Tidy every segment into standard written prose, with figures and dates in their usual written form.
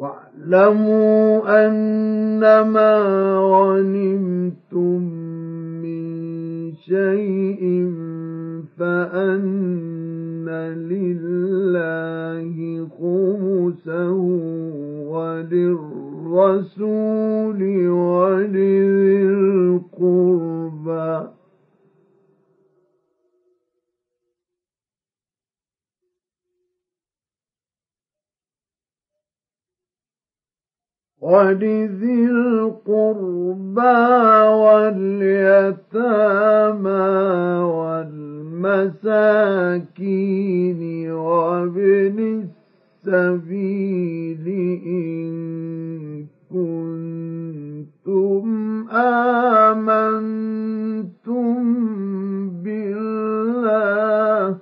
واعلموا أنما غنمتم من شيء فأن لله خمسه وللرسول ولذي القربى واليتامى والمساكين وابن السبيل إن كنتم آمنتم بالله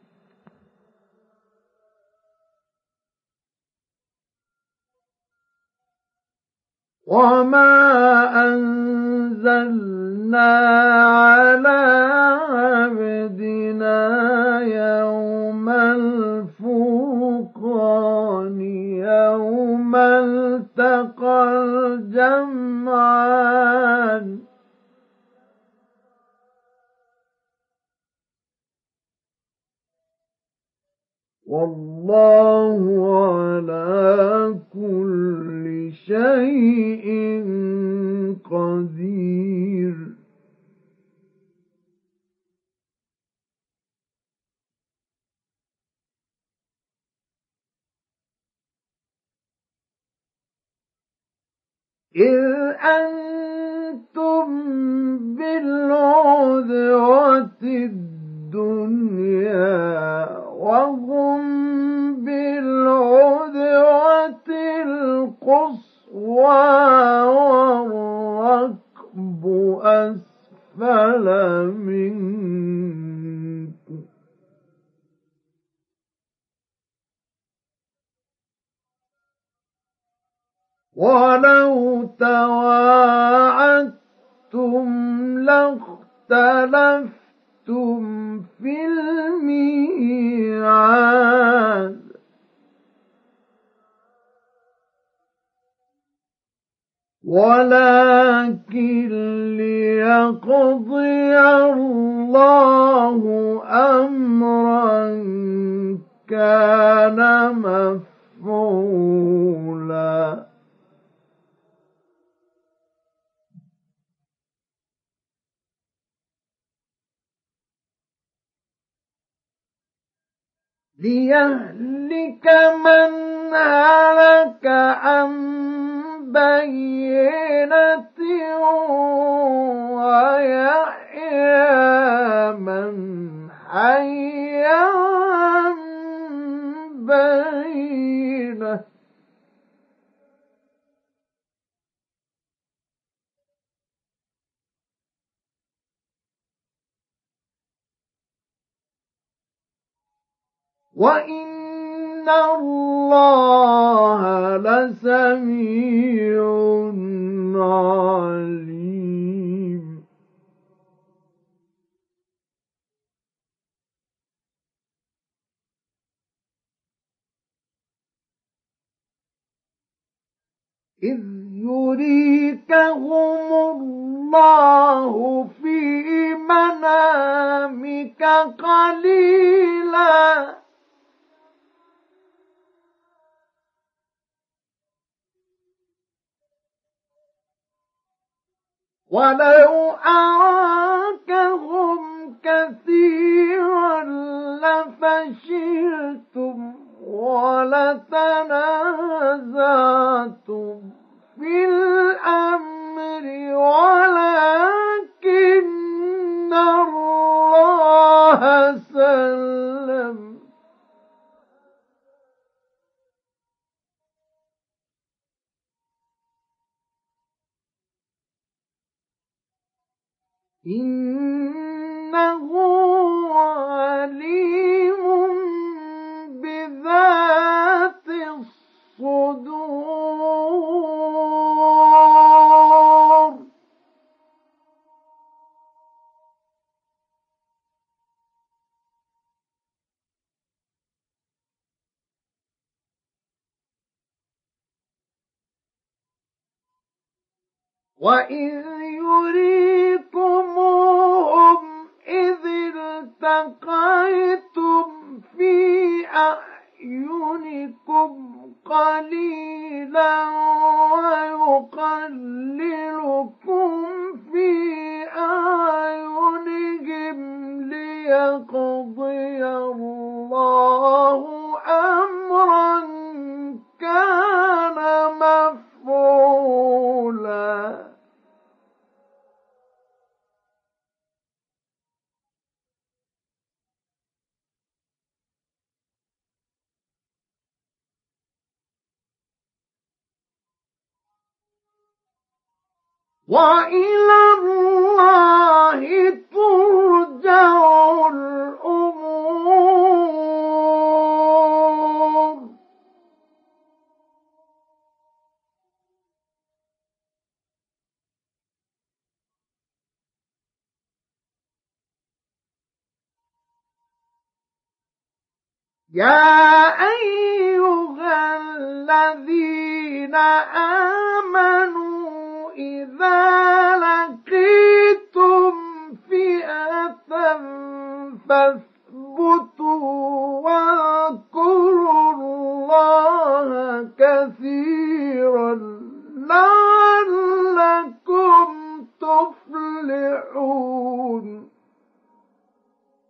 وما أنزلنا على عبدنا يوم الفرقان يوم التقى الجمعان والله على كل شيء قدير إذ أنتم بالعدوة الدنيا وهم بالعدوة القصوى والركب أسفل منكم ولو تواعدتم لاختلفتم في الميعاد ولكن ليقضي الله أمرا كان مفعولا ليهلك من هلك عن بينة ويحيى من حي عن بينة وإن الله لسميع عليم إذ يريكهم الله في منامك قليلا ولو أراكهم كثيرا لفشلتم ولتنازعتم في الأمر ولكن الله سلم إنه عليم بذات الصدور وإذ يريكموهم إذ التقيتم في أعينكم قليلا ويقللكم في أعينهم ليقضي الله أمرا كان مفعولا. وإلى الله ترجع الأمور. يا أيها الذين آمنوا إذا لقيتم فئة فاثبتوا واذكروا الله كثيرا